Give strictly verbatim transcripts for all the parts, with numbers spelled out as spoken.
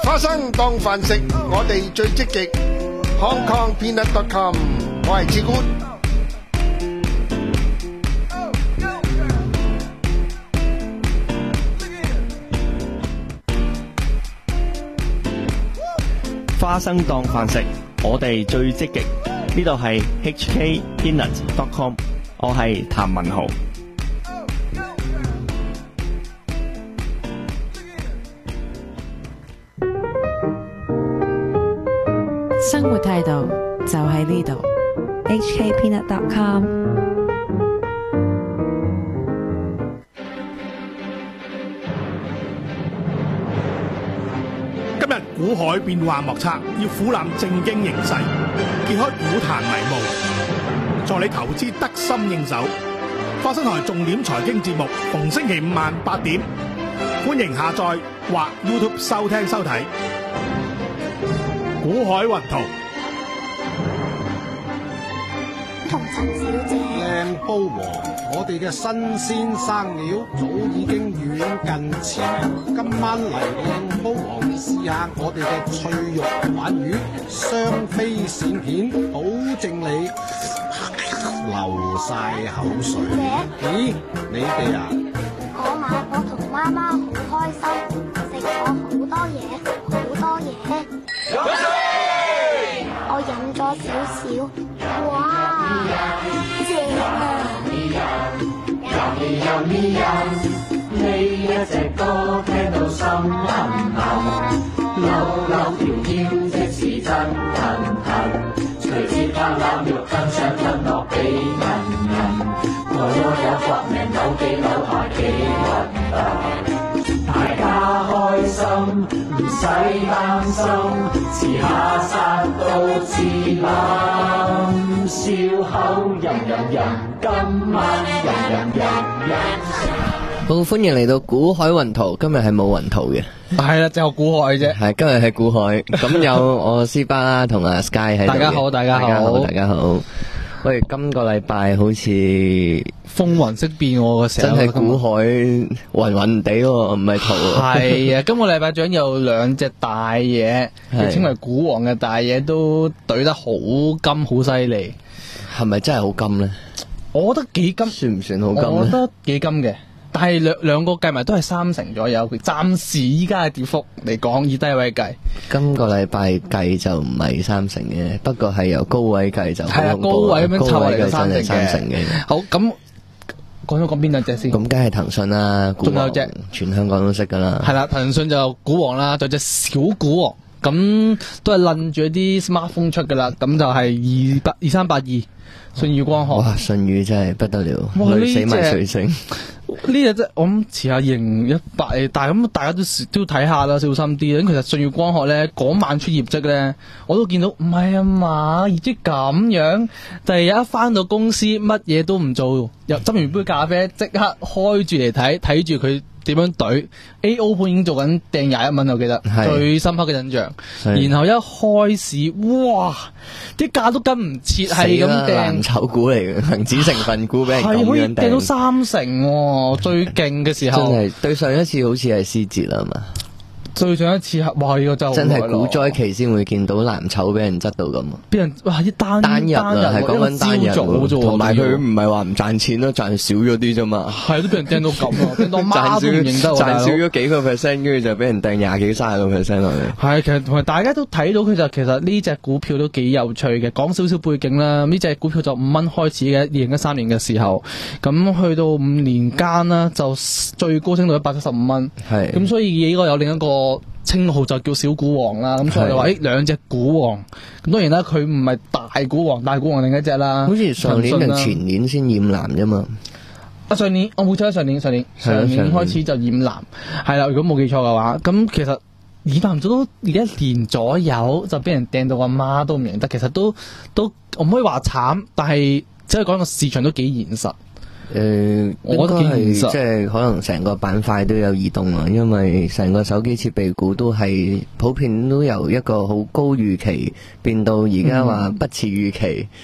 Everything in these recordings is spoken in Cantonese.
花生當飯食，我哋最積極。Hong Kong Peanut dot com， 我係志官。 花生當飯食，我哋最積極。呢度係 H K Peanut dot com， 我係譚文豪。 生活態度就喺呢度 ，H K Peanut dot com。 今日股海變幻莫測，要俯瞰正經形勢，揭開股壇迷霧，助你投資得心應手。花生台重點財經節目，逢星期五晚八點，歡迎下載或 YouTube 收聽收睇。股海雲圖， 同陳小姐， 靚煲王，我哋嘅新鮮生料早已經遠近似明。今晚嚟靚煲王試下我哋嘅脆肉鯇魚雙飛鱔片，保證你流晒口水。咦，你哋啊？ 我買我同媽媽好開心，食咗好多嘢，好多嘢。我飲咗少少，哇，正啊！ 呢一隻歌聽到心痕痕，扭扭條腰即是真騰騰，隨節拍攬肉更想吞落俾人人，我有搏命扭幾扭下幾核突，大家開心唔使擔心，遲下殺到自冧，笑口吟吟吟，今晚吟吟吟吟。 好，歡迎嚟到股海雲圖，今日係冇雲圖嘅， 係啦，就股海啫。 係今日係股海，咁有我斯巴啦同阿 Sky 喺度。 大家好，大家好， 大家好。喂，今個禮拜好似風雲色變喎，成真係股海暈暈地喎，唔係圖。 係啊，今個禮拜仲有兩隻大嘢，亦稱為股王嘅大嘢，都懟得好金，好犀利。 係咪真係好金咧？ 我覺得幾金， 算唔算好金咧？ 我覺得幾金嘅。但係兩兩個計埋都係三成左右，佢暫時依家嘅跌幅嚟講，以低位計， 今個禮拜計就唔係三成嘅，不過係由高位計就係啊，高位咁樣湊嚟嘅三成三成嘅。 好，咁講咗講邊兩隻先？ 咁梗係騰訊啦， 仲有隻全香港都識噶啦。 係啦，騰訊就股王啦，仲有隻小股王，咁都係諗住一啲 smartphone 出噶啦，咁就係二八二三八二舜宇光學。 哇，舜宇真係不得了，累死埋水星。 呢隻啫，我諗遲下二零一八誒，但係咁大家都都睇下啦，小心啲。咁其實舜宇光學咧嗰晚出業績咧，我都見到唔係啊嘛，業績咁樣，第日一翻到公司乜嘢都唔做，又斟完杯咖啡即刻開住嚟睇，睇住佢點樣懟 A O 盤已經做緊掟廿一蚊，我記得最深刻嘅印象。然後一開市，哇！啲價都跟唔切，係咁掟。 藍籌股嚟嘅，恒指成分股俾人咁樣掟， 係可以掟到三成喎，最勁嘅時候。 真係對上一次好似係思捷啦嘛。 最上一次哇！呢個就真係股災期先會見到藍籌俾人執到咁， 俾人哇！一單單日啊，係講緊單日，同埋佢唔係話唔賺錢咯，賺少咗啲啫嘛。 係都俾人掟到咁啊！掟到媽都唔認得， 賺少咗幾個 percent，跟住就俾人掟廿幾卅個 percent 落嚟。 係其實同埋大家都睇到佢就其實呢隻股票都幾有趣嘅。講少少背景啦，呢隻股票就五蚊開始嘅，二零一三年嘅時候，咁去到五年間啦，就最高升到一百七十五蚊。 係咁，所以呢個有另一個稱號就叫小股王啦，咁所以就話誒兩隻股王，咁當然啦，佢唔係大股王，大股王另一隻啦。 好似上年定前年先染藍啫嘛。 啊上年我冇記錯，上年上年上年開始就染藍，係啦。如果冇記錯嘅話，咁其實染藍咗都而家一年左右就俾人掟到阿媽都唔認得，其實都都我唔可以話慘，但係即係講個市場都幾現實。 誒、呃，我覺得係即係可能成個板塊都有移動啊，因為成個手機設備股都係普遍都由一個好高預期變到而家話不似預期，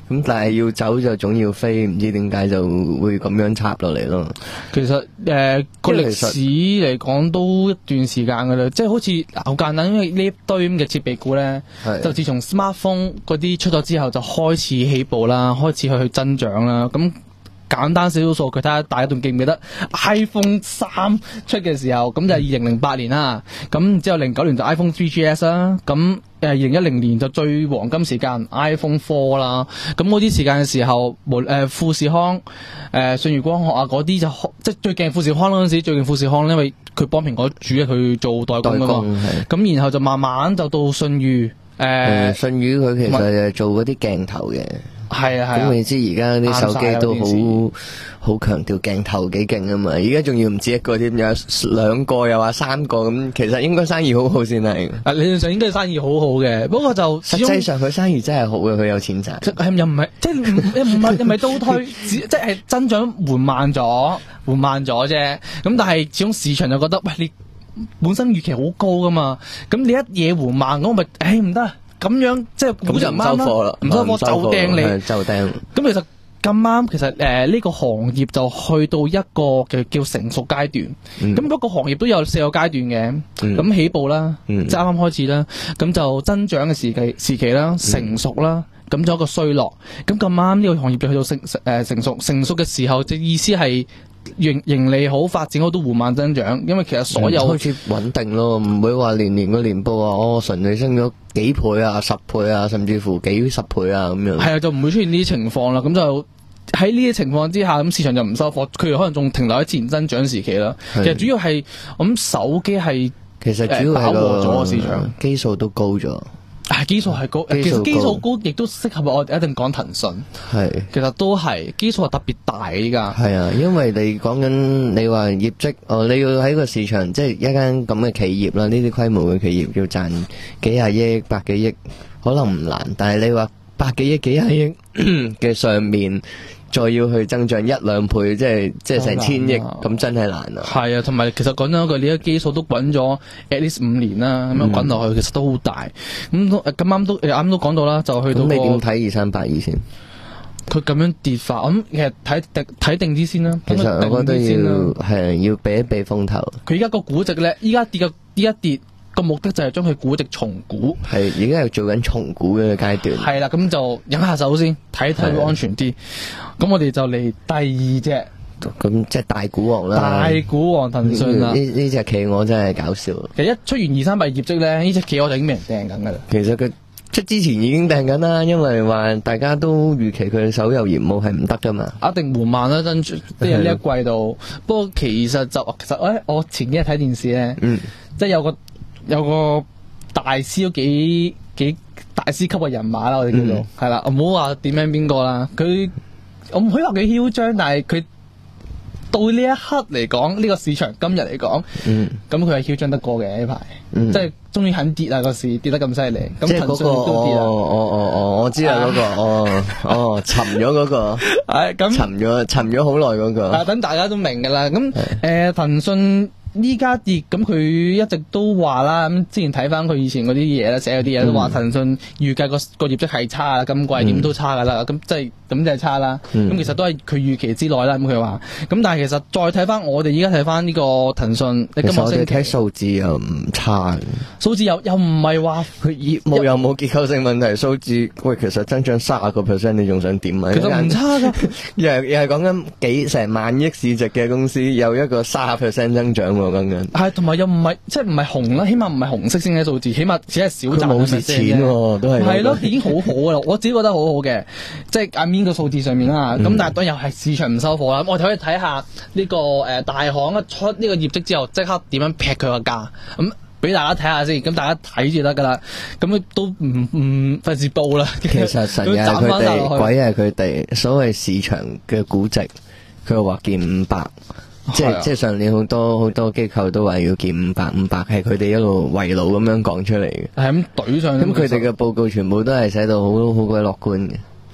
咁但係要走就總要飛，唔知點解就會咁樣插落嚟咯。 其實誒個歷史嚟講都一段時間㗎啦，即係好似好簡單，因為呢一堆咁嘅設備股咧，就自從 smartphone 嗰啲出咗之後就開始起步啦，開始去去增長啦。咁簡單少少數據，睇下大家仲記唔記得 iPhone 三出嘅時候，咁就係二零零八年啦。咁之後零九年就 iPhone 三 G S 啦。咁誒二零一零年就最黃金時間 iPhone 四啦。咁嗰啲時間嘅時候，無誒富士康、誒、呃、舜宇光學啊嗰啲就即係最勁富士康嗰陣時，最勁富士康，因為佢幫蘋果主力去做代工㗎嘛。咁然後就慢慢就到舜宇誒。 舜宇佢其實係做嗰啲鏡頭嘅。 係啊係啊， 咁你知而家啲手機都好好強調鏡頭幾勁啊嘛，而家仲要唔止一個添，有兩個又話三個咁，其實應該生意好好先係。 啊，理論上應該生意好好嘅，不過就實際上佢生意真係好嘅，佢有錢賺。 係又唔係，即係唔唔係又唔係倒退，即係增長緩慢咗，緩慢咗啫。咁但係始終市場就覺得，喂，你本身預期好高噶嘛，咁你一嘢緩慢，咁咪誒唔得。咁樣即係估就唔收貨啦，唔收貨就掟你， 就掟。 咁其實咁啱，其實誒呢、呃這個行業就去到一個嘅叫成熟階段。咁嗰、嗯、個行業都有四個階段嘅，咁、嗯、起步啦，嗯、即係啱啱開始啦，咁就增長嘅時期時期啦，成熟啦，咁就、嗯、一個衰落。咁咁啱呢個行業就去到成誒、呃、成熟成熟嘅時候，即意思係。盈盈利好，發展好都緩慢增長，因為其實所有、 嗯、開始穩定咯，唔會話年年個年報啊，哦純利升咗幾倍啊、十倍啊，甚至乎幾十倍啊咁樣。 係啊，就唔會出現呢啲情況啦。咁就喺呢啲情況之下，咁市場就唔收貨，佢哋可能仲停留喺自然增長時期啦。的其實主要係我諗手機係其實主要係飽和咗個市場， 基數都高咗。 係基數係高，其實基數高亦都適合我哋一定講騰訊。係，其實都係基數係特別大依家。 係啊，因為你講緊你話業績，哦，你要喺個市場，即係一間咁嘅企業啦，呢啲規模嘅企業要賺幾廿億、百幾億，可能唔難。但係你話百幾億、幾廿億嘅上面，再要去增長一兩倍，即係即係成千億，咁真係難啊！ 係啊，同埋其實講真嗰句，你啲基數都滾咗 at least 五年啦，咁樣滾落去，其實都好大。咁都咁啱都啱都講到啦，就去到、那個。 咁你點睇二三八二先？ 佢咁樣跌法，咁其實睇定睇定啲先啦。 其實我覺得要係要避一避風頭。 佢依家個估值咧，依家跌嘅依家跌。個目的就係將佢估值重估， 係而家係做緊重估嘅階段。 係啦，咁就忍下手先，睇睇會安全啲。咁我哋就嚟第二隻， 咁即係大股王啦。 大股王騰訊啦， 呢呢隻企鵝真係搞笑。 其實一出完二三八業績咧，呢隻企鵝就已經俾人掟緊噶啦。 其實佢出之前已經掟緊啦，因為話大家都預期佢嘅手遊業務係唔得噶嘛， 一定緩慢啦，跟住即係呢一季度。不過其實就其實誒，我前幾日睇電視咧，嗯，即係有個。有個大師都幾幾大師級嘅人馬啦，我哋叫做係啦，唔好話點樣邊個啦。佢我唔可以話佢囂張，但係佢到呢一刻嚟講，呢、這個市場今日嚟講，咁佢係囂張得過嘅呢排，嗯、即係終於肯跌啦個市，跌得咁犀利。咁騰訊都跌啦。 哦哦哦哦，我知啦嗰、那個，哦哦沉咗嗰、那個，係咁沉咗沉咗好耐嗰個。 啊，等大家都明噶啦。咁誒騰訊。依家跌，咁佢一直都話啦，咁之前睇翻佢以前嗰啲嘢啦，寫嗰啲嘢都話騰訊預計個個業績係差啦，今季點都差噶啦，咁即係咁就係差啦。咁、嗯、其實都係佢預期之內啦。咁佢話，咁但係其實再睇翻我哋依家睇翻呢個騰訊，你今日我哋睇數字又唔差， 數字又又唔係話佢業務又冇結構性問題，數字喂其實增長卅個 percent， 你仲想點啊？ 其實唔差噶， 又係又係講緊幾成萬億市值嘅公司，有一個卅 percent 增長。 係，同埋又唔係，即係唔係紅啦，起碼唔係紅色先嘅數字，起碼只係少賺冇蝕錢喎，都係係咯，已經好好噶啦，我自己覺得好好嘅，即係眼面個數字上面啦。咁、嗯、但係當然又係市場唔收貨啦。我哋可以睇下呢個誒大行一出呢個業績之後，即刻點樣劈佢個價，咁俾大家睇下先。咁大家睇住得噶啦，咁都唔唔費事報啦。 其實神係佢哋，鬼係佢哋，所謂市場嘅估值，佢又話見五百。即係即係上年好多好多機構都話要見五百，五百係佢哋一路圍爐咁樣講出嚟嘅。 係咁懟上。 咁佢哋嘅報告全部都係寫到好好鬼樂觀嘅。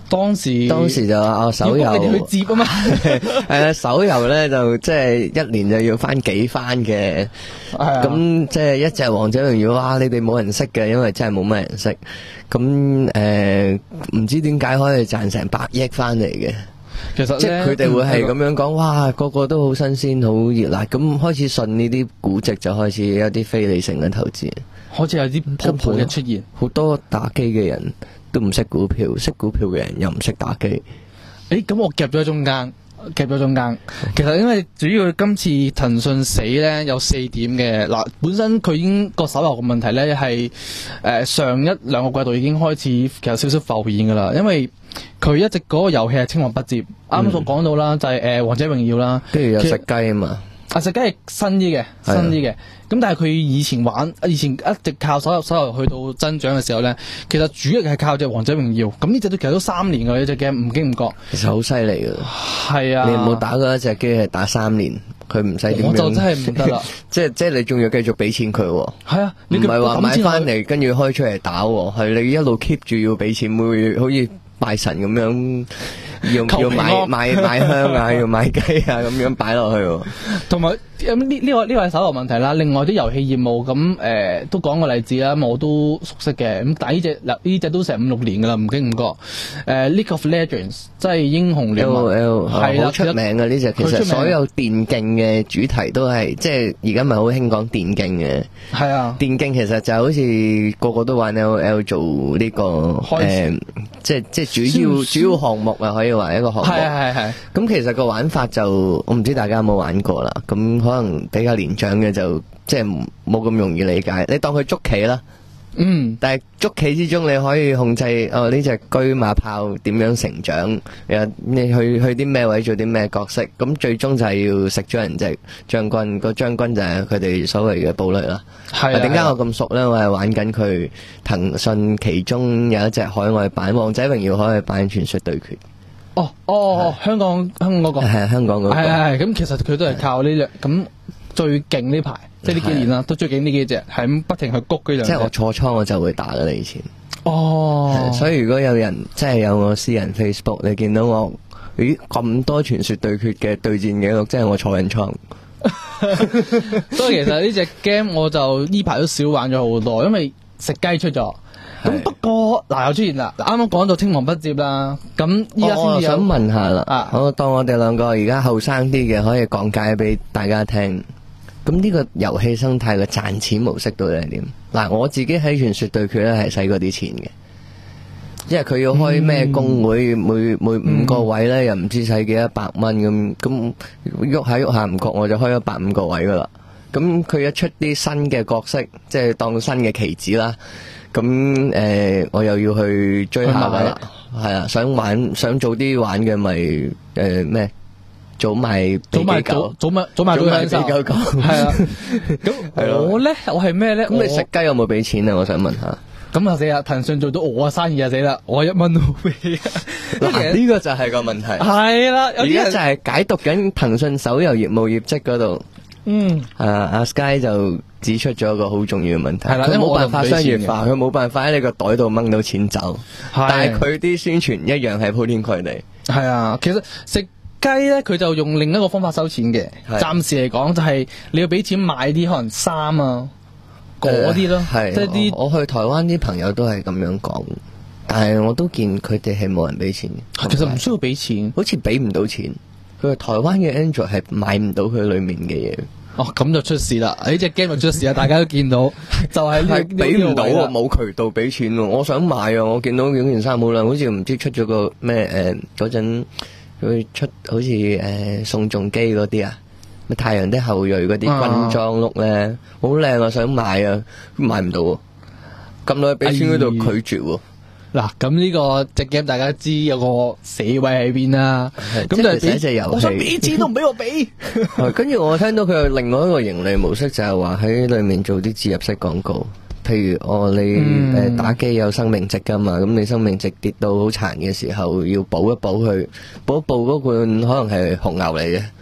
當時當時就話哦手遊， 要你哋去接啊嘛， 係啊手遊咧就即係一年就要翻幾番嘅，咁即係一隻王者榮耀，哇！你哋冇人識嘅，因為真係冇乜人識，咁誒唔知點解可以賺成百億翻嚟嘅。 其實即係佢哋會係咁樣講，哇！個個都好新鮮，好熱辣，咁開始信呢啲估值，就開始有啲非理性嘅投資， 好似有啲泡泡嘅出現。 好多打機嘅人都唔識股票，識股票嘅人又唔識打機。 誒，咁我夾咗喺中間，夾咗中間。其實因為主要今次騰訊死咧有四點嘅嗱，本身佢已經個手遊嘅問題咧係誒上一兩個季度已經開始其實少少浮現噶啦，因為佢一直嗰個遊戲係青黃不接。啱啱所講到啦，就係誒王者榮耀啦， 跟住有食雞啊嘛。 啊食雞係新啲嘅，新啲嘅。咁但係佢以前玩，以前一直靠手遊手遊去到增長嘅時候咧，其實主力係靠隻王者榮耀。咁呢隻都其實都三年㗎呢隻 game，唔經唔覺。 其實好犀利㗎。 係啊。 你有冇打過一隻機係打三年？佢唔使點樣。 我就真係唔得啦。 即係即係你仲要繼續俾錢佢喎。 係啊。 唔係話買翻嚟跟住開出嚟打喎，係你一路 keep 住要俾錢，會好似拜神咁樣。要要買買買香啊，要買雞啊，咁樣擺落去。同埋呢呢個呢個係手遊問題啦。另外啲遊戲業務咁誒都講個例子啦，咁我都熟悉嘅。咁但係呢隻嗱呢隻都成五六年噶啦，唔經唔覺。誒 League of Legends 即係英雄聯盟，係好出名嘅呢隻。其實所有電競嘅主題都係即係而家咪好興講電競嘅。係啊，電競其實就好似個個都玩 L O L 做呢個誒，即係即係主要主要項目啊，可以話一個項目。係係係。咁其實個玩法就我唔知大家有冇玩過啦。咁可能比較年長嘅就即係冇咁容易理解。你當佢捉棋啦，嗯，但係捉棋之中你可以控制哦呢隻車馬炮點樣成長，你去去啲咩位做啲咩角色，咁最終就係要食咗人隻將軍，個將軍就係佢哋所謂嘅堡壘啦。係啊，點解我咁熟咧？我係玩緊佢騰訊其中有一隻海外版《王者榮耀》海外版傳說對決。哦哦，香港香港嗰個係香港嗰個，係係咁，其實佢都係靠呢兩咁最勁呢排，即係呢幾年啦，都最勁呢幾隻，係咁不停去谷嗰兩隻。即係我坐倉我就會打噶啦，以前。哦，所以如果有人即係有我私人 Facebook，你見到我咦咁多傳說對決嘅對戰記錄，即係我坐緊倉。所以其實呢隻 game 我就呢排都少玩咗好多，因為食雞出咗。咁不過嗱又出現啦，啱啱講到青黃不接啦，咁依家先至想問下啦，啊、我當我哋兩個而家後生啲嘅可以講解俾大家聽。咁呢個遊戲生態嘅賺錢模式到底係點？嗱，我自己喺傳說對決咧係使過啲錢嘅，因為佢要開咩公會，嗯、每每五個位咧又唔知使幾多百蚊咁，咁喐下喐下唔覺我就開咗百五個位噶啦。咁佢一出啲新嘅角色，即係當新嘅棋子啦。咁誒、呃，我又要去追下噶啦，係啊，想玩想早啲玩嘅咪誒咩？早買早買早早買早買早買九九九，係啊。咁我咧，我係咩咧？咁你食雞有冇俾錢啊？我想問下。咁啊死啦！騰訊做到我嘅生意啊死啦！我一蚊都冇俾。嗱，呢個就係個問題。係啦，而家就係解讀緊騰訊手遊業務業績嗰度。嗯，啊阿 Sky 就指出咗一個好重要嘅問題，佢冇辦法商業化，佢冇辦法喺你個袋度掹到錢走，但係佢啲宣傳一樣係鋪天蓋地。係啊，其實食雞咧，佢就用另一個方法收錢嘅。暫時嚟講，就係你要俾錢買啲可能衫啊嗰啲咯，即係啲我去台灣啲朋友都係咁樣講，但係我都見佢哋係冇人俾錢嘅。其實唔需要俾錢，好似俾唔到錢。佢台灣嘅 Android 係買唔到佢裏面嘅嘢。哦，咁就出事啦！呢隻 game 就出事啦，大家都見到，就係係俾唔到啊，冇渠道俾錢喎。我想買啊，我見到嗰件衫好靚，好似唔知出咗個咩誒嗰陣佢出好似誒、呃、宋仲基嗰啲啊，咩太陽的後裔嗰啲軍裝碌咧，好靚啊，想買啊，買唔到喎，咁耐俾錢嗰度拒絕喎。嗱，咁呢個隻 game 大家知有個死位喺邊啦，咁就係一隻遊戲，我想俾錢都唔俾我俾。跟住我聽到佢有另外一個盈利模式，就係話喺裏面做啲植入式廣告，譬如哦你誒、嗯呃、打機有生命值噶嘛，咁你生命值跌到好殘嘅時候，要補一補佢，補一補嗰罐可能係紅牛嚟嘅。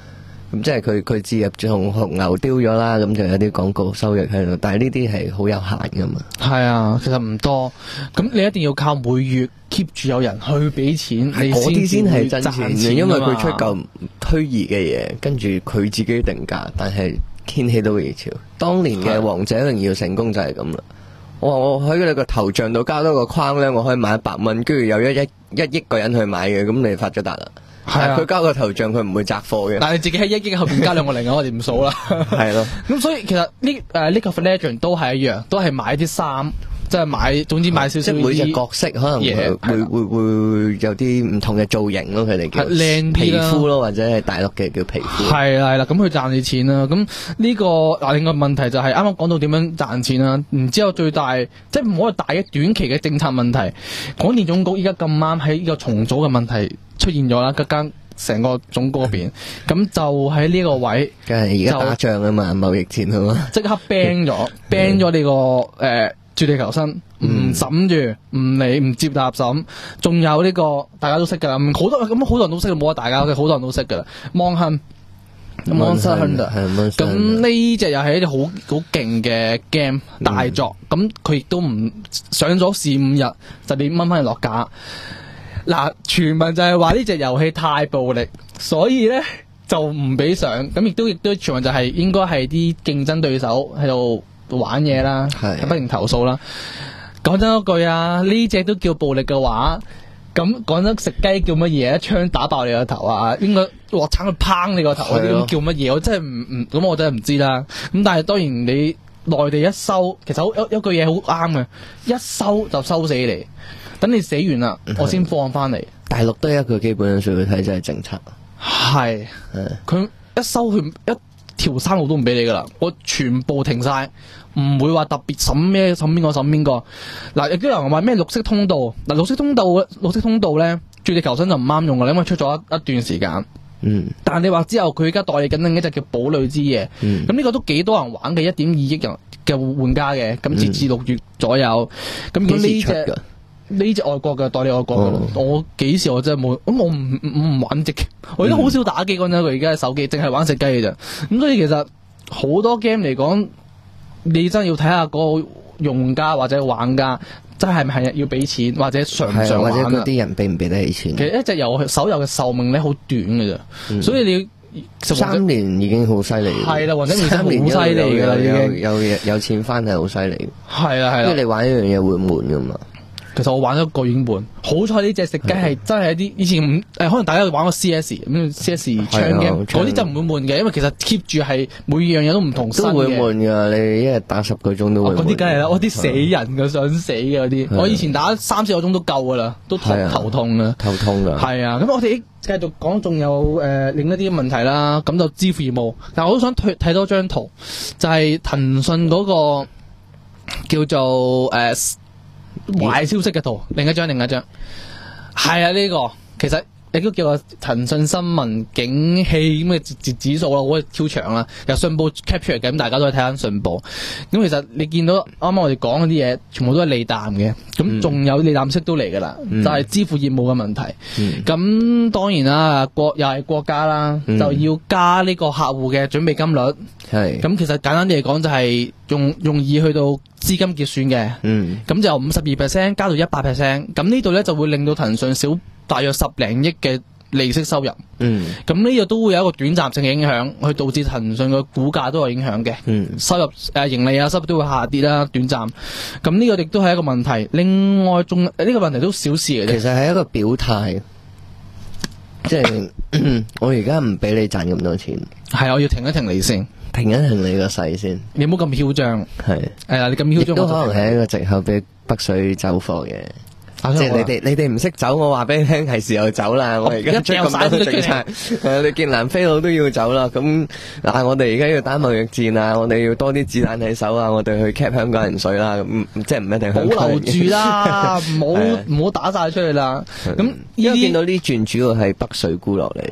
咁即係佢佢置入同紅牛丟咗啦，咁就有啲廣告收入喺度，但係呢啲係好有限噶嘛。 係啊，其實唔多，咁你一定要靠每月 keep 住有人去俾錢，你嗰啲先係真賺錢嘅， 錢因為㗎嘛佢出嚿虛擬嘅嘢，跟住佢自己定價，但係掀起到熱潮。當年嘅王者榮耀成功就係咁啦。我話我喺你個頭像度加多個框咧，我可以買一百蚊，跟住有一一一億個人去買嘅，咁你發咗達啦。 係啊佢交個頭像佢唔會摘貨嘅。 但係你自己喺一億後邊加兩個零，我哋唔數啦。 係咯。 咁所以其實呢誒呢個 Legend 都係一樣，都係買啲衫，即係買，總之買少少即係每隻角色可能會嘢會會會有啲唔同嘅造型咯，佢哋叫係靚啲皮啦膚咯，或者係大陸嘅叫皮膚。 係啦係啦，咁佢賺你錢啦。咁呢個嗱，另外問題就係啱啱講到點樣賺錢啦。然之後最大即係唔好話大嘅短期嘅政策問題，廣電總局依家咁啱喺呢個重組嘅問題出現咗啦，嗰間成個總局嗰邊，咁就喺呢個位， 梗係而家打仗啊嘛，貿易戰啊嘛， 即刻 ban 咗 ban 咗呢個誒絕地求生，唔審住，唔理唔接納審，仲有呢個大家都識噶啦，好多咁好多人都識，冇得大家，好多人都識噶啦，Mon Hun，Monster Hunter，咁呢隻又係一隻好好勁嘅 game 大作，咁佢亦都唔上咗四五日就你掹翻嚟落架。嗱，傳聞就係話呢隻遊戲太暴力，所以咧就唔俾上。咁亦都亦都傳聞就係應該係啲競爭對手喺度玩嘢啦，不停投訴啦。講真一句啊，呢隻都叫暴力嘅話，咁講真食雞叫乜嘢？一槍打爆你個頭啊！應該鑊鏟去抨你個頭嗰啲咁叫乜嘢？我真係唔唔咁，我真係唔知啦。咁但係當然你內地一收，其實好有有句嘢好啱嘅，一收就收死你。等你死完啦，我先放翻嚟。 大陸都有一個基本上去睇就係政策， 係，佢一收佢一條生路都唔俾你噶啦，我全部停晒，唔會話特別審咩審邊個審邊個。嗱，亦都有人話咩綠色通道，嗱綠色通道綠色通道咧，絕地求生就唔啱用噶啦，因為出咗一一段時間。 嗯， 但係你話之後佢而家代理緊另一隻叫堡壘之夜，咁呢、嗯、個都幾多人玩嘅，一點二億人嘅玩家嘅，咁截至六月左右，咁如果呢隻。呢隻外國嘅代理外國嘅、哦，我幾時我真係冇，咁我唔唔唔玩隻，我而家好少打機嗰陣，佢而家手機淨係玩食雞嘅啫。咁所以其實好多 game 嚟講，你真係要睇下嗰個用家或者玩家真係咪係要俾錢，或者常唔常玩， 或者嗰啲人俾唔俾得起錢。 其實一隻遊手遊嘅壽命咧好短嘅啫、嗯，所以你三年已經好犀利。係啦，或者三年好犀利㗎啦，已經有有有錢翻係好犀利。 係啦係啦， 因為你玩一樣嘢會悶㗎嘛。 其實我玩咗一個已經悶，好彩呢隻食雞係真係一啲以前誒、呃，可能大家玩過 C S 咁 C S 槍 game 嗰啲就唔會悶嘅，因為其實 keep 住係每樣嘢都唔同新嘅。都會悶㗎，你一日打十個鐘都會悶。嗰啲梗係啦，我啲死人嘅想死嘅嗰啲，我以前打三四個鐘都夠㗎啦，都頭頭痛啊， 頭痛㗎。係啊，咁我哋繼續講，仲有誒、呃、另一啲問題啦，咁就支付業務。但係我都想睇多張圖，就係騰訊嗰個叫做誒。呃壞消息嘅圖，另一張，另一張，係啊，呢、這個其實亦都叫個騰訊新聞景氣咁嘅指指數啦，好超長啦，由信報 capture 嘅，咁大家都可以睇下信報。咁其實你見到啱啱我哋講嗰啲嘢，全部都係利淡嘅，咁仲有利淡息都嚟噶啦，嗯、就係支付業務嘅問題。咁、嗯、當然啦，國又係國家啦、嗯，就要加呢個客戶嘅準備金率。係，咁其實簡單啲嚟講就係用用以去到資金結算嘅，嗯，咁就五十二 percent 加到一百 percent，咁呢度咧就會令到騰訊少大約十零億嘅利息收入，嗯，咁呢個都會有一個短暫性嘅影響，去導致騰訊嘅股價都有影響嘅，嗯，收入誒、呃、盈利啊收入都會下跌啦，短暫，咁呢個亦都係一個問題。另外仲呢、呢個問題都小事嘅啫， 其實係一個表態。即係我而家唔俾你賺咁多錢， 係我要停一停你先， 停一停你個勢先， 你唔好咁囂張，係係啦，你咁囂張都可能係一個藉口俾北水走貨嘅。即係你哋你哋唔識走，我話俾你聽係時候走啦。我而家出咁多政策，誒，你見南非佬都要走啦。咁嗱，我哋而家要打貿易戰啊，我哋要多啲子彈喺手啊，我哋去 cap 香港人水啦。咁即係唔一定香港人。保留住啦，唔好唔好打晒出去啦。咁而家見到呢轉主要係北水沽落嚟。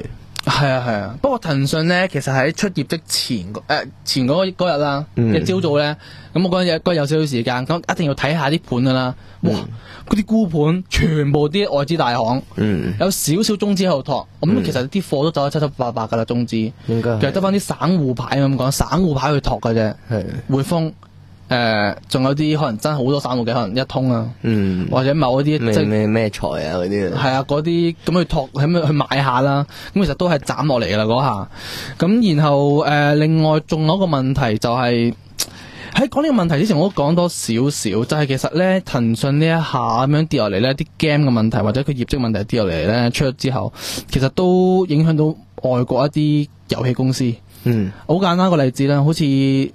係啊係啊，不過騰訊咧其實喺出業績前誒、呃、前嗰嗰日啦嘅朝早咧，咁、嗯、我嗰日嗰日有少少時間，咁一定要睇下啲盤噶啦。哇！嗰啲沽盤全部啲外資大行，嗯、有少少中資喺度托，咁、嗯、其實啲貨都走得七七八八噶啦，中資應該其實得翻啲散戶牌咁講，散戶牌去托嘅啫。係匯豐。誒，仲、呃、有啲可能真係好多散戶嘅，可能一通啊，嗯、或者某一啲即係咩咩財啊嗰啲，係啊嗰啲咁去托，咁去買下啦。咁其實都係斬落嚟噶啦嗰下。咁然後誒、呃，另外仲有一個問題就係喺講呢個問題之前，我都講多少少，就係、是、其實咧騰訊呢一下咁樣跌落嚟咧，啲 game 嘅問題或者佢業績問題跌落嚟咧出咗之後，其實都影響到外國一啲遊戲公司。嗯，好簡單個例子啦，好似誒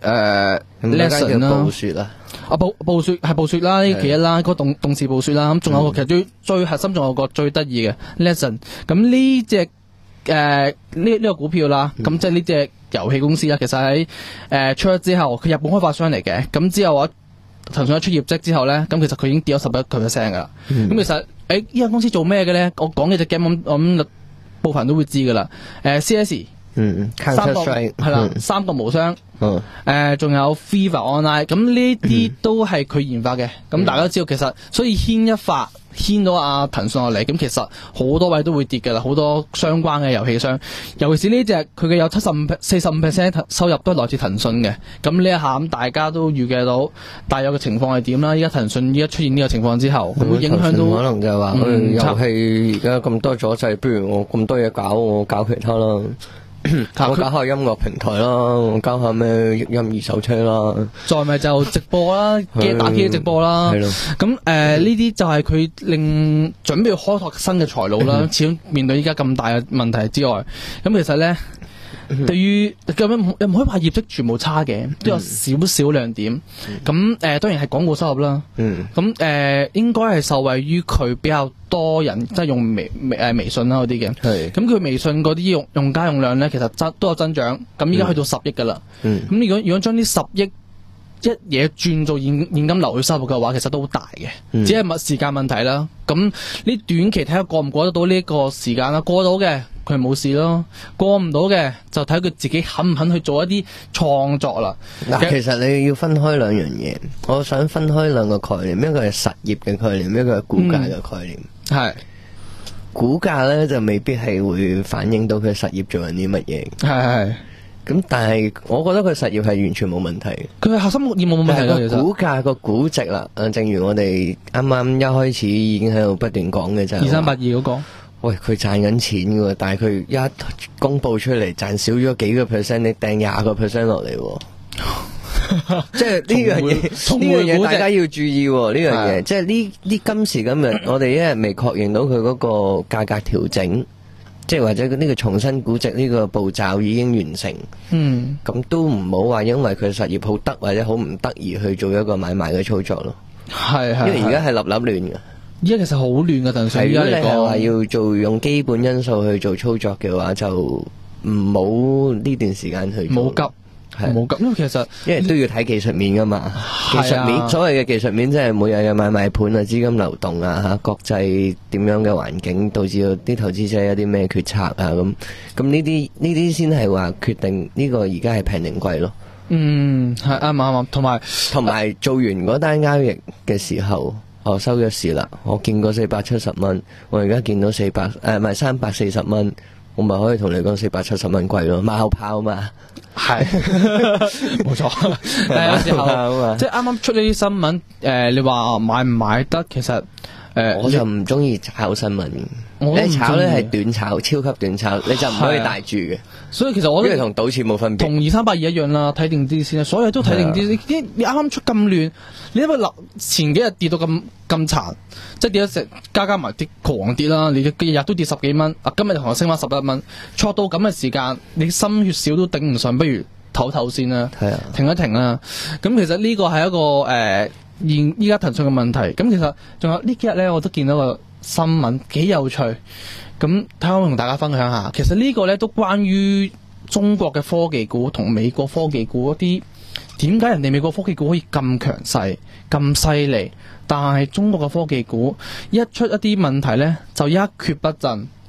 Lesson 啦，暴雪啦，啊暴暴雪係暴雪啦，呢其一啦，個動動視暴雪啦，咁仲有個其實最最核心仲有個最得意嘅 Lesson， 咁呢隻誒呢呢個股票啦，咁即係呢隻遊戲公司啦，其實喺誒、呃、出咗之後，佢日本開發商嚟嘅，咁之後話騰訊一出業績之後咧，咁其實佢已經跌咗十一個 percent 噶啦，咁、嗯、其實誒呢間公司做咩嘅咧？我講嘅隻 game 我諗部分人都會知噶啦，誒、呃、C S。嗯，三國係啦，三國無雙，誒、嗯，仲、呃、有 FIFA Online，咁呢啲都係佢研發嘅。咁、嗯、大家都知道，其實所以牽一發牽到阿騰訊落嚟，咁其實好多位都會跌嘅啦，好多相關嘅遊戲商，尤其是呢隻佢嘅有七十五、四十五 percent 收入都係來自騰訊嘅。咁呢一下咁大家都預計到大約嘅情況係點啦？依家騰訊依家出現呢個情況之後，會影響到可能就係話，嗯，遊戲而家咁多阻滯，不如我咁多嘢搞，我搞其他啦。我搞下音樂平台啦，我搞下咩音二手車啦，再咪就直播啦，機打機直播啦。係咯，咁誒呢啲就係佢令準備開拓新嘅財路啦。始終面對依家咁大嘅問題之外，咁其實咧。對於咁樣又唔可以話業績全部差嘅，都有少少亮點。咁誒、呃、當然係廣告收入啦。咁誒、呃、應該係受惠於佢比較多人即係用微微誒微信啦嗰啲嘅。咁佢微信嗰啲用用家用量咧，其實增都有增長。咁依家去到十億噶啦。咁、嗯、如果如果將啲十億一嘢轉做現現金流去收入嘅話，其實都好大嘅。嗯、只係問時間問題啦。咁呢短期睇下過唔過得到呢個時間啦，過到嘅。佢冇事咯，過唔到嘅就睇佢自己肯唔肯去做一啲創作啦。嗱，其實你要分開兩樣嘢，我想分開兩個概念，一個係實業嘅概念，一個係股價嘅概念。係、嗯、股價咧就未必係會反映到佢實業做緊啲乜嘢。係係。咁但係我覺得佢實業係完全冇問題。佢係核心業務冇問題咯。其實股價個估值啦，正如我哋啱啱一開始已經喺度不斷講嘅就係二三八二嗰個。喂，佢賺緊錢嘅，但係佢一公布出嚟賺少咗幾個 percent， 你掟廿個 percent 落嚟，即係呢樣嘢，呢樣嘢大家要注意呢樣嘢，即係呢呢今時今日我哋一日未確認到佢嗰個價格調整，即係或者呢個重新估值呢個步驟已經完成，嗯，咁都唔好話因為佢實業好得或者好唔得而去做一個買賣嘅操作咯，係係，因為而家係立立亂嘅。而家其實好亂噶，鄧 Sir。如果你係話要做用基本因素去做操作嘅話，就唔好呢段時間去做。冇急，係冇急，因為其實因為都要睇技術面噶嘛。技術面，所謂嘅技術面即係每日嘅買賣盤啊、資金流動啊、吓國際點樣嘅環境，導致到啲投資者有啲咩決策啊咁。咁呢啲呢啲先係話決定呢個而家係平定貴咯。嗯，係啱啱啱，同埋同埋做完嗰單交易嘅時候。我收咗市啦，我見過四百七十蚊，我而家見到四百誒唔係三百四十蚊，我咪可以同你講四百七十蚊貴咯，馬後炮嘛，係冇錯。但係有時候即係啱啱出呢啲新聞，誒、呃、你話買唔買得？其實誒、呃、我就唔中意炒新聞。你炒咧係短炒，超級短炒，你就唔可以大注嘅。所以其實我覺得同賭錢冇分別，同二三八二一樣啦。睇定啲先啦，所有都睇定啲。你你啱啱出咁亂，你因為立前幾日跌到咁咁殘，即係跌咗成加加埋跌狂跌啦。你日日都跌十幾蚊，啊今日同我升翻十一蚊，錯到咁嘅時間，你心血少都頂唔順，不如唞唞先啦，係啊，停一停啦。咁其實呢個係一個誒現依家騰訊嘅問題。咁其實仲有呢幾日咧，我都見到個新聞幾有趣，咁睇下我同大家分享下。其實呢個呢都關於中國嘅科技股同美國科技股嗰啲，點解人哋美國科技股可以咁強勢、咁犀利，但係中國嘅科技股一出一啲問題呢，就一蹶不振。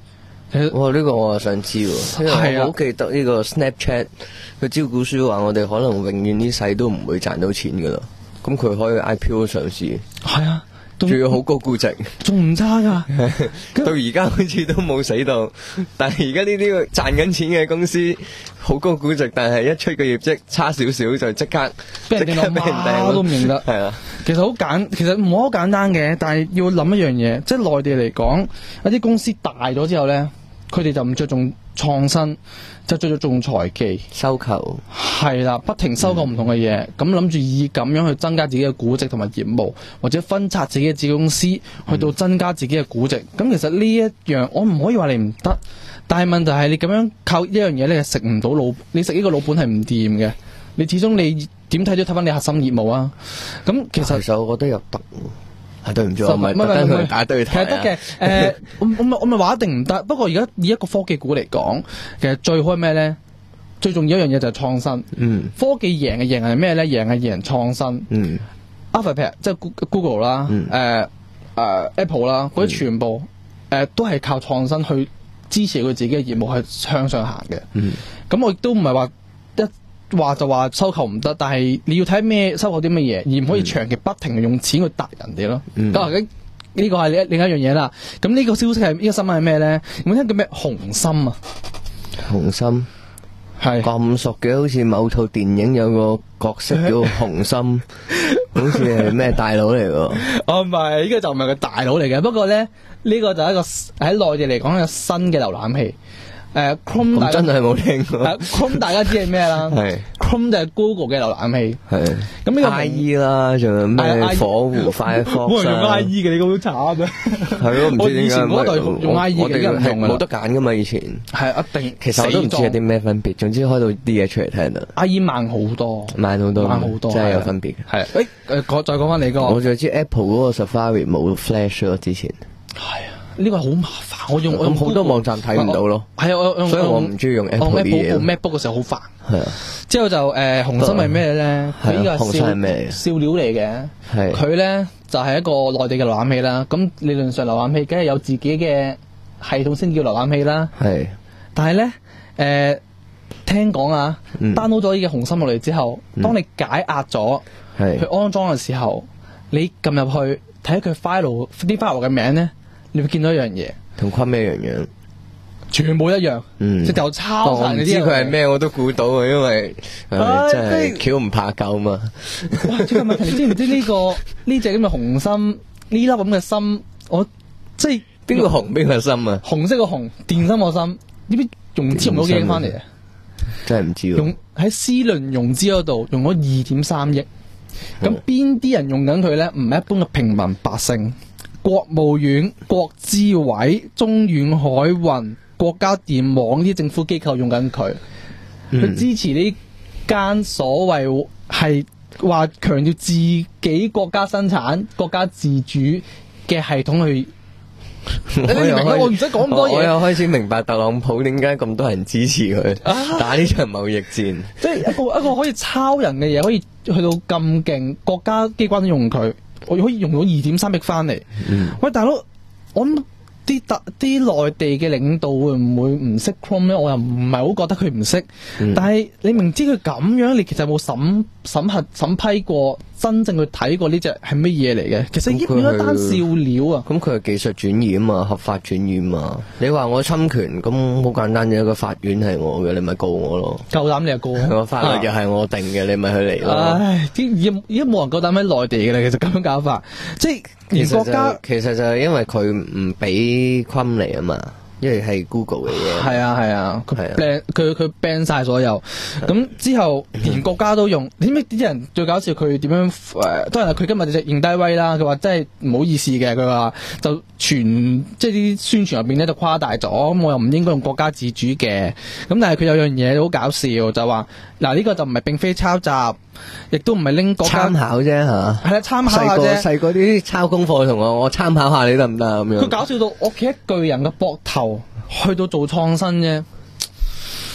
其實哇！呢、這個我係想知喎，因為我好記得呢個 Snapchat 佢招股書話我哋可能永遠呢世都唔會賺到錢噶啦，咁佢可以 I P O 上市， 係啊， 仲要好高估值， 仲唔差噶？ 到而家好似都冇死到，但係而家呢啲賺緊錢嘅公司好高估值，但係一出個業績差少少就即刻俾人掟到媽都唔認得。 係啊， 其實好簡，其實唔好簡單嘅，但係要諗一樣嘢，即係內地嚟講，一啲公司大咗之後咧。佢哋就唔着重創新，就着重財技收購， 係啦，不停收購唔同嘅嘢，咁諗住以咁樣去增加自己嘅估值同埋業務，或者分拆自己嘅子公司，去到增加自己嘅估值。咁、嗯、其實呢一樣，我唔可以話你唔得，但係問題係你咁樣靠一樣嘢咧，食唔到老，你食呢個老本係唔掂嘅。你始終你點睇都睇翻你核心業務啊。咁其實其實我覺得又得。係對唔住，我唔係特登去打對台啊。 其實得嘅，誒、呃，我我咪我咪話一定唔得。不過而家以一個科技股嚟講，其實最好係咩咧？最重要一樣嘢就係創新。嗯。科技贏嘅贏係咩咧？贏係贏創新。嗯。Alphabet 即係 Google 啦，誒誒、嗯呃呃、Apple 啦，嗰啲全部誒、呃、都係靠創新去支持佢自己嘅業務係向上行嘅。嗯。咁我亦都唔係話一。話就話收購唔得，但係你要睇咩收購啲乜嘢，而唔可以長期不停用錢去揼人哋咯。咁呢、嗯、個係另另一樣嘢啦。咁呢個消息係呢、呢個新聞係咩咧？有冇聽叫咩紅心啊？紅心係咁熟嘅，好似某套電影有個角色叫紅心，好似係咩大佬嚟㗎？ 哦，唔係，呢個就唔係個大佬嚟嘅。不過咧，呢、呢個就係一個喺內地嚟講嘅新嘅瀏覽器。誒、uh, Chrome 大真係冇聽過。 Uh, Chrome 大家知係咩啦？係 Chrome 就係 Google 嘅瀏覽器。係咁呢個 I E 啦，仲有咩火狐 Firefox 冇人用 I E 嘅，你咁好慘啊！係咯，唔知點解。我以前嗰代用 I E 嘅，而家唔用啦。 冇得揀噶嘛，以前係一定。 其實我都唔知有啲咩分別，總之開到啲嘢出嚟聽啦。 I E 慢好多， 慢好多， 慢好多， 真係有分別。 係誒誒，講再講翻你個， 我就知 Apple 嗰個 Safari 冇 Flash 咯，之前係啊。呢個係好麻煩，我用咁好多網站睇唔到咯。 係啊，我用所以我唔中意用 Apple 啲嘢。 用 MacBook 嘅時候好煩。係啊。之後就誒、呃、紅心係咩咧？佢呢個係笑笑料嚟嘅。係。佢咧就係、是、一個內地嘅瀏覽器啦。咁理論上瀏覽器梗係有自己嘅系統先叫瀏覽器啦。係。但係咧誒聽講啊、嗯、，download 咗呢個紅心落嚟之後，當你解壓咗，係、嗯、去安裝嘅時候，你撳入去睇佢 file 啲 file 嘅名咧。你會見到一樣嘢， 同昆咩一樣樣， 全部一樣，嗯，即係就抄晒。 你知佢係咩，我都估到啊，因為誒、呃、真係橋唔怕舊嘛。 哇！最近問題，你知唔知呢、呢個呢隻咁嘅紅心呢粒咁嘅心？我即係邊個紅邊個心啊？ 紅色個紅，電心個心，呢邊融資唔到幾億翻嚟啊？ 真係唔知喎。 用喺 C 輪融資嗰度用咗二點三億，咁邊啲人用緊佢咧？唔係一般嘅平民百姓。國務院、國資委、中遠海運、國家電網呢啲政府機構用緊佢，去支持呢間所謂係話強調自己國家生產、國家自主嘅系統去。你明唔明？我唔使講咁多嘢。 我又開始明白特朗普點解咁多人支持佢、啊、打呢場貿易戰。 即係一個一個可以抄人嘅嘢，可以去到咁勁，國家機關都用佢。我可以用到二點三億翻嚟。喂，大佬，我諗啲特啲內地嘅領導會唔會唔識 Chrome 咧？我又唔係好覺得佢唔識。嗯、但係你明知佢咁樣，你其實有冇審審核審批過，真正去睇過呢隻係乜嘢嚟嘅？其實已經變咗單笑料啊！ 咁佢係技術轉移啊嘛，合法轉移啊嘛。你話我侵權，咁好簡單嘅，一個法院係我嘅，你咪告我咯。 夠膽你就告。 個法律又係我定嘅，啊、你咪去嚟咯。 唉，啲而家而家冇人夠膽喺內地嘅啦。其實咁樣搞法，即係連國家其實就係因為佢唔俾昆嚟啊嘛。因為係 Google 嘅嘢， 係啊係啊，佢 ban 佢佢 ban 晒所有，咁之後連國家都用。你知唔知啲人最搞笑？佢點樣誒？當然係佢今日就認低威啦。佢話真係唔好意思嘅，佢話就傳即係啲宣傳入邊咧就誇大咗。咁我又唔應該用國家自主嘅。咁但係佢有樣嘢好搞笑，就話嗱呢個就唔係並非抄襲，亦都唔係拎國家參考啫嚇。係啦，參考下啫。 細個啲抄功課同我，我參考下你得唔得咁樣？ 佢搞笑到我企喺巨人嘅膊頭。去到做創新啫，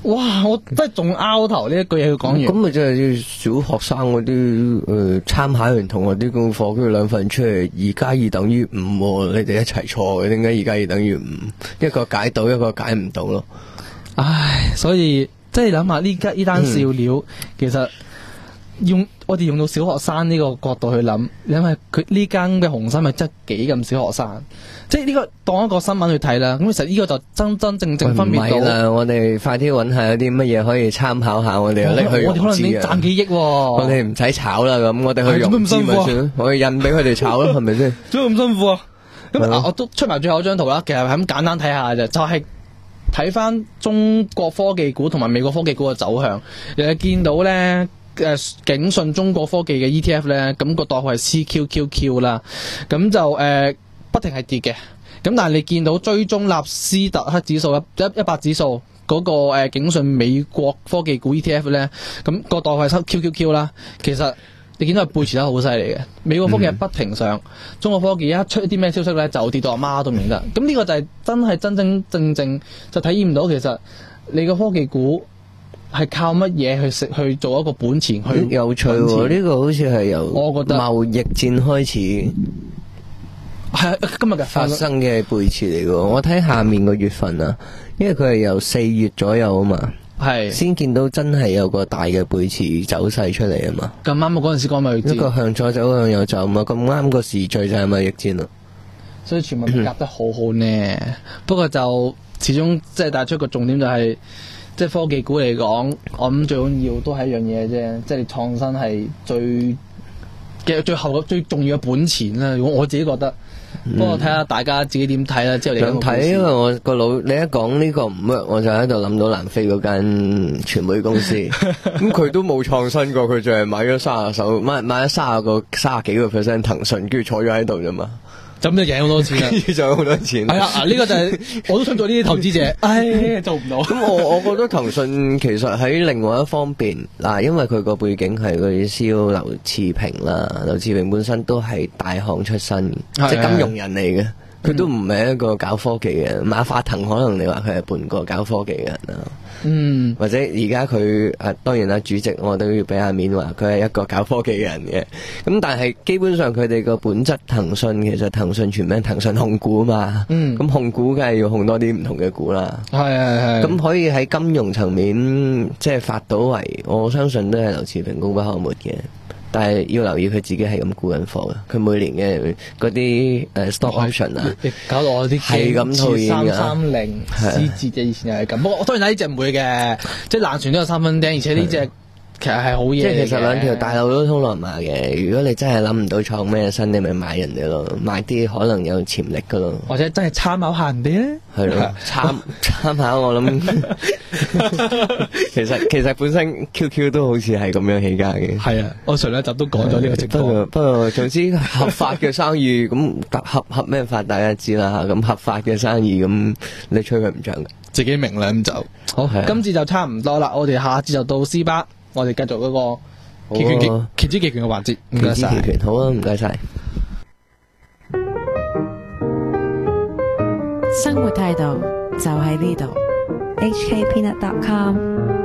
哇！我真係仲拗頭呢一句嘢佢講完。 咁咪即係小學生嗰啲誒參考完同學啲功課，跟住兩份出嚟，二加二等於五喎，你哋一齊錯嘅，點解二加二等於五？一個解到，一個解唔到咯。 唉，所以即係諗下呢家呢單笑料，嗯、其實用我哋用到小學生呢個角度去諗，你諗下佢呢間嘅紅心係真係幾咁小學生，即係呢個當一個新聞去睇啦。咁其實呢個就真真正正分別到。唔係啦， 我哋快啲揾下有啲乜嘢可以參考下，我哋又拎去融資啊。 我哋可能你賺幾億喎。 我哋唔使炒啦，咁我哋去融資咪算，我哋印俾佢哋炒咯，係咪先？ 做咁辛苦啊！咁啊，我都出埋最後一張圖啦。其實係咁簡單睇下啫，就係睇翻中國科技股同埋美國科技股嘅走向。你見到咧。誒，景順中國科技嘅 E T F 咧，咁個代號係 C Q Q Q 啦，咁就誒、呃、不停係跌嘅，咁但係你見到追蹤納斯達克指數一一百指數嗰、那個誒、呃、景順美國科技股 E T F 咧，咁個代號係 Q Q Q 啦，其實你見到係背馳得好犀利嘅，美國科技係不停上，嗯、中國科技一出一啲咩消息咧就跌到阿媽都唔認得，咁呢個就係真係真真正正就體驗到其實你個科技股。係靠乜嘢去食去做一個本錢去？ 有趣喎、哦！呢、這個好似係由我覺得貿易戰開始， 係今日嘅發生嘅背馳嚟嘅。我睇下面個月份啊，因為佢係由四月左右啊嘛，係先見到真係有個大嘅背馳走勢出嚟啊嘛。 咁啱我嗰陣時講貿易戰， 一個向左走向右走啊嘛，咁啱個時序就係貿易戰咯。 所以全部夾得好好呢。不過就始終即係帶出個重點就係、是。即係科技股嚟講，我諗最重要都係一樣嘢啫，即係你創新係最嘅最後最重要嘅本錢啦。如果我自己覺得，嗯、不過睇下大家自己點睇啦。之後你想睇，因為我個腦你一講呢個唔 work，我就喺度諗到南非嗰間傳媒公司，咁佢都冇創新過，佢就係買咗三十手買買咗三十個三十幾個 percent 騰訊，跟住坐咗喺度啫嘛。 咁就贏好多錢啦， 就有好多錢。係啊，呢、這個就係、是、我都想做呢啲投資者，唉，做唔到。 咁我我覺得騰訊其實喺另外一方面嗱，因為佢個背景係佢 C E O 劉熾平啦，劉熾平本身都係大行出身，即係金融人嚟嘅，佢都唔係一個搞科技嘅。嗯、馬化騰可能你話佢係半個搞科技嘅人啦。嗯，或者而家佢誒，當然啦，主席我都要俾下面話佢係一個搞科技嘅人嘅。咁但係基本上佢哋個本質，騰訊其實騰訊全名騰訊控股啊嘛。嗯，咁控股梗係要控多啲唔同嘅股啦。係係係。咁可以喺金融層面即係發到圍，我相信都係劉熾平功不可沒嘅。但係要留意佢自己係咁沽緊貨嘅，佢每年嘅嗰啲誒 stock option 啊， 搞到我啲係咁套現㗎。 三三零思捷嘅以前又係咁，不過我當然呢隻唔會嘅，即係爛船都有三分釘，而且呢隻其實係好嘢。 即係其實兩條大路都通羅馬嘅，如果你真係諗唔到創咩新，你咪買人哋咯，買啲可能有潛力㗎咯。 或者真係參考下人哋咧， 係咯，參參考我諗。其實其實本身 Q Q 都好似係咁樣起家嘅。 係啊，我上一集都講咗呢個情況。 不過不過總之合法嘅生意咁合合咩法大家知啦嚇，咁合法嘅生意咁你吹佢唔漲嘅， 自己明啦咁就好。啊、今次就差唔多啦，我哋下次就到 C 巴，我哋繼續嗰個期權期指期權嘅環節。唔該晒， 期權好啊，唔該晒。 生活態度就喺呢度。H K Peanut dot com